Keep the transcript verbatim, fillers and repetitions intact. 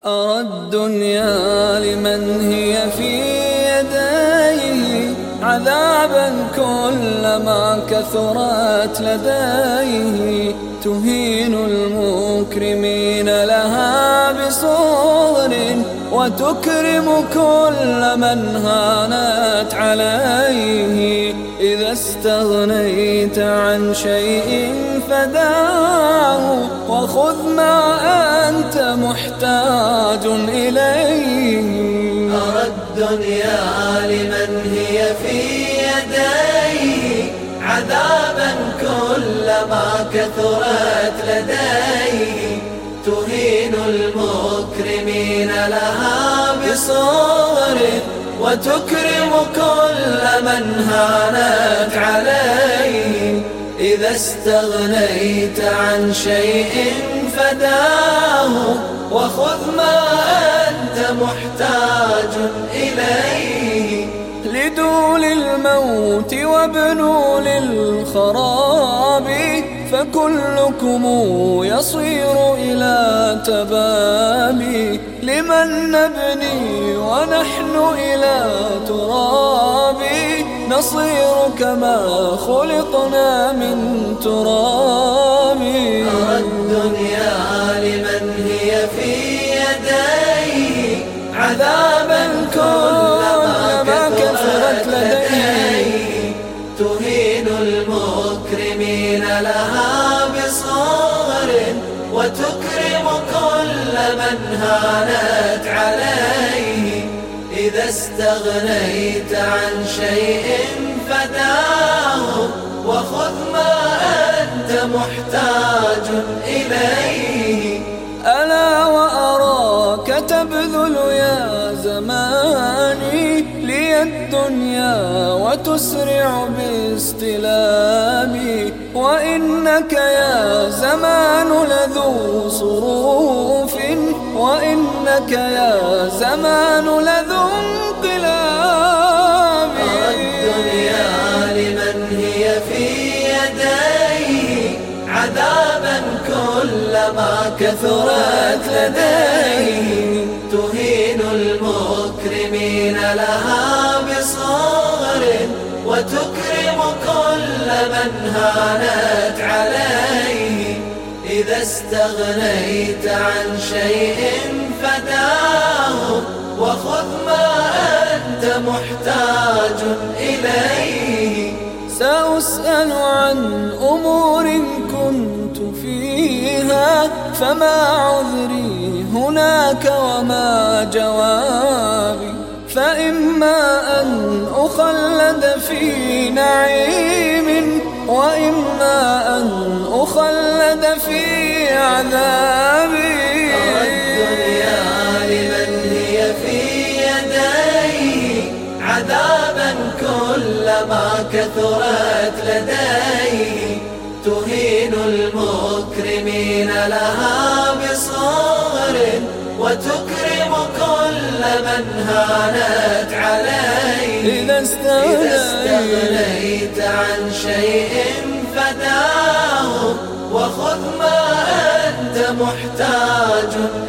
أرى الدنيا لمن هي في يديه عذابا كلما كثرت لديه، تهين المكرمين لها بصغر وتكرم كل من هانت عليه. إذا استغنيت عن شيء فداه وخذ ما أنت محتاج إليه. أرى الدنيا لمن هي في يديه عذابا كلما كثرت لديه، تهين المكرمين لها بصغر وتكرم كل من هانت عليه. إذا استغنيت عن شيء فداه وخذ ما أنت محتاج إليه. لدول الموت وابنوا للخراب، فكلكم يصير إلى تباب. لمن نبني ونحن إلى تراب، نصير كما خلقنا من تراب. أرى الدنيا لمن هي في يديه عذابا كلما كثرت لديه، تهين المكرمين لها بصغر وتكرم كل من هانت عليه. إذا استغنيت عن شيء فداه وخذ ما أنت محتاج إليه. ألا وأراك تبذل يا زماني لي الدنيا وتسرع باستلامي، وإنك يا زمان لذو صروف، وإنك يا زمان لذو انقلاب. أرى الدنيا لمن هي في يديه عذابا كلما كثرت لديه، تهين المكرمين لها بصغر وتكرم كل من هانت عليه. إذا استغنيت عن شيء فداه وخذ ما أنت محتاج إليه. سأسأل عن أمور كنت فيها، فما عذري هناك وما جوابي. فإما أن أخلد في نعيم، وإما أن أخلد في عذابي. أرى الدنيا لمن هي في يديه عذابا كلما كثرت لديه، تهين المكرمين لها بصغر وتكرم كل من هانت عليه. إذا استغنيت عن شيء فداه وخذ ما أنت محتاج